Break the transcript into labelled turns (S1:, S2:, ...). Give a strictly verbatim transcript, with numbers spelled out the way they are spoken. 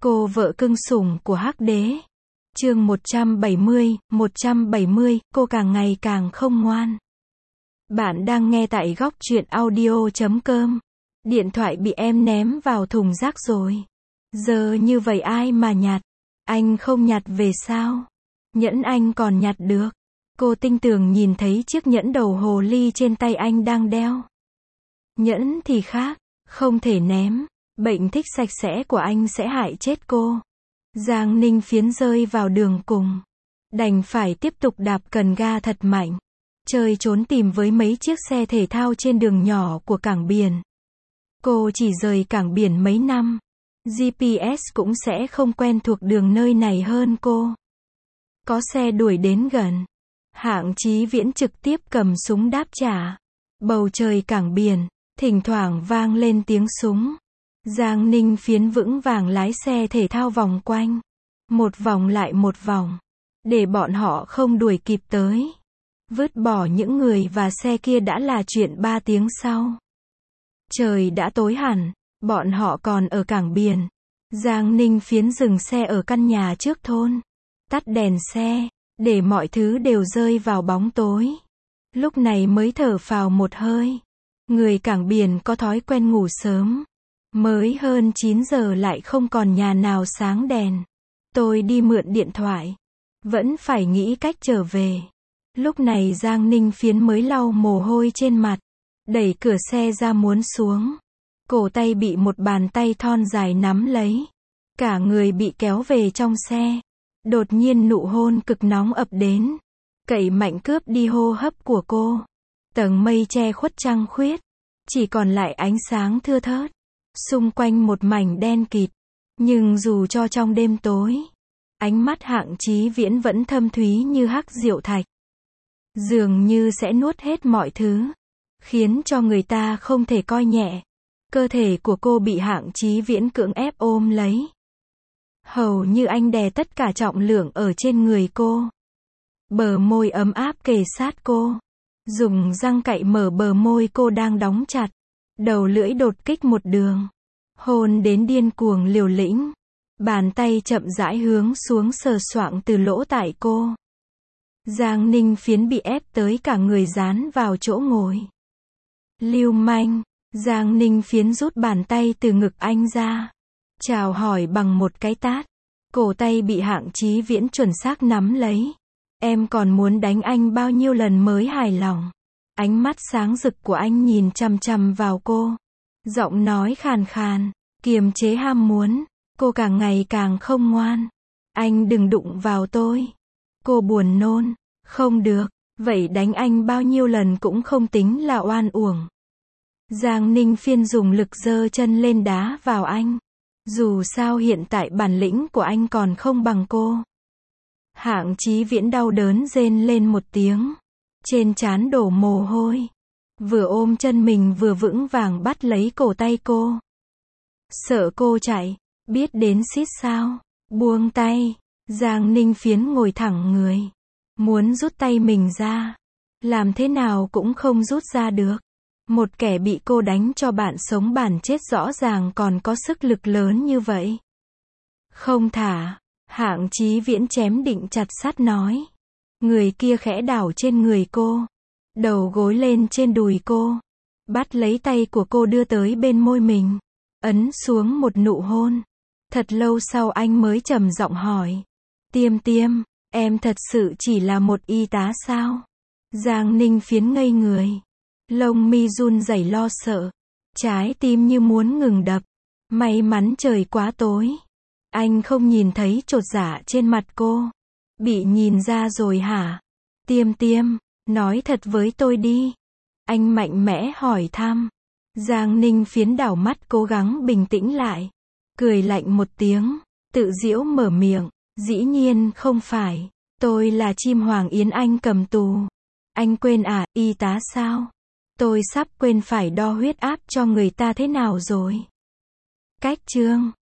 S1: Cô vợ cưng sủng của Hắc Đế. Chương một trăm bảy mươi, một trăm bảy mươi, cô càng ngày càng không ngoan. Bạn đang nghe tại góc truyện audio chấm com. Điện thoại bị em ném vào thùng rác rồi. Giờ như vậy ai mà nhặt? Anh không nhặt về sao? Nhẫn anh còn nhặt được. Cô tinh tường nhìn thấy chiếc nhẫn đầu hồ ly trên tay anh đang đeo. Nhẫn thì khác, không thể ném. Bệnh thích sạch sẽ của anh sẽ hại chết cô. Giang Ninh Phiến rơi vào đường cùng. Đành phải tiếp tục đạp cần ga thật mạnh. Chơi trốn tìm với mấy chiếc xe thể thao trên đường nhỏ của cảng biển. Cô chỉ rời cảng biển mấy năm. giê pê ét cũng sẽ không quen thuộc đường nơi này hơn cô. Có xe đuổi đến gần. Hạng Chí Viễn trực tiếp cầm súng đáp trả. Bầu trời cảng biển, thỉnh thoảng vang lên tiếng súng. Giang Ninh Phiến vững vàng lái xe thể thao vòng quanh. Một vòng lại một vòng. Để bọn họ không đuổi kịp tới. Vứt bỏ những người và xe kia đã là chuyện ba tiếng sau. Trời đã tối hẳn, bọn họ còn ở cảng biển. Giang Ninh Phiến dừng xe ở căn nhà trước thôn. Tắt đèn xe, để mọi thứ đều rơi vào bóng tối. Lúc này mới thở phào một hơi. Người cảng biển có thói quen ngủ sớm. Mới hơn chín giờ lại không còn nhà nào sáng đèn. Tôi đi mượn điện thoại. Vẫn phải nghĩ cách trở về. Lúc này Giang Ninh Phiến mới lau mồ hôi trên mặt. Đẩy cửa xe ra muốn xuống. Cổ tay bị một bàn tay thon dài nắm lấy. Cả người bị kéo về trong xe. Đột nhiên nụ hôn cực nóng ập đến. Cậy mạnh cướp đi hô hấp của cô. Tầng mây che khuất trăng khuyết. Chỉ còn lại ánh sáng thưa thớt. Xung quanh một mảnh đen kịt. Nhưng dù cho trong đêm tối, ánh mắt Hạng Chí Viễn vẫn thâm thúy như hắc diệu thạch. Dường như sẽ nuốt hết mọi thứ. Khiến cho người ta không thể coi nhẹ. Cơ thể của cô bị Hạng Chí Viễn cưỡng ép ôm lấy. Hầu như anh đè tất cả trọng lượng ở trên người cô. Bờ môi ấm áp kề sát cô. Dùng răng cạy mở bờ môi cô đang đóng chặt. Đầu lưỡi đột kích một đường. Hôn đến điên cuồng liều lĩnh. Bàn tay chậm rãi hướng xuống sờ soạng từ lỗ tai cô. Giang Ninh Phiến bị ép tới cả người dán vào chỗ ngồi. Lưu manh. Giang Ninh Phiến rút bàn tay từ ngực anh ra. Chào hỏi bằng một cái tát. Cổ tay bị Hạng Chí Viễn chuẩn xác nắm lấy. Em còn muốn đánh anh bao nhiêu lần mới hài lòng. Ánh mắt sáng rực của anh nhìn chằm chằm vào cô. Giọng nói khàn khàn, kiềm chế ham muốn. Cô càng ngày càng không ngoan. Anh đừng đụng vào tôi. Cô buồn nôn. Không được, vậy đánh anh bao nhiêu lần cũng không tính là oan uổng. Giang Ninh Phiên dùng lực giơ chân lên đá vào anh. Dù sao hiện tại bản lĩnh của anh còn không bằng cô. Hạng Chí Viễn đau đớn rên lên một tiếng. Trên trán đổ mồ hôi. Vừa ôm chân mình vừa vững vàng bắt lấy cổ tay cô. Sợ cô chạy. Biết đến xít sao. Buông tay. Giang Ninh Phiến ngồi thẳng người. Muốn rút tay mình ra. Làm thế nào cũng không rút ra được. Một kẻ bị cô đánh cho bạn sống bạn chết rõ ràng còn có sức lực lớn như vậy. Không thả. Hạng Chí Viễn chém định chặt sắt nói. Người kia khẽ đảo trên người cô. Đầu gối lên trên đùi cô. Bắt lấy tay của cô đưa tới bên môi mình. Ấn xuống một nụ hôn. Thật lâu sau anh mới trầm giọng hỏi. Tiêm tiêm, em thật sự chỉ là một y tá sao? Giang Ninh Phiến ngây người. Lông mi run rẩy lo sợ. Trái tim như muốn ngừng đập. May mắn trời quá tối. Anh không nhìn thấy chột dạ trên mặt cô. Bị nhìn ra rồi hả? Tiêm tiêm, nói thật với tôi đi. Anh mạnh mẽ hỏi thăm. Giang Ninh Phiến đảo mắt cố gắng bình tĩnh lại. Cười lạnh một tiếng. Tự giễu mở miệng. Dĩ nhiên không phải. Tôi là chim hoàng yến anh cầm tù. Anh quên à, y tá sao? Tôi sắp quên phải đo huyết áp cho người ta thế nào rồi. Cách chương.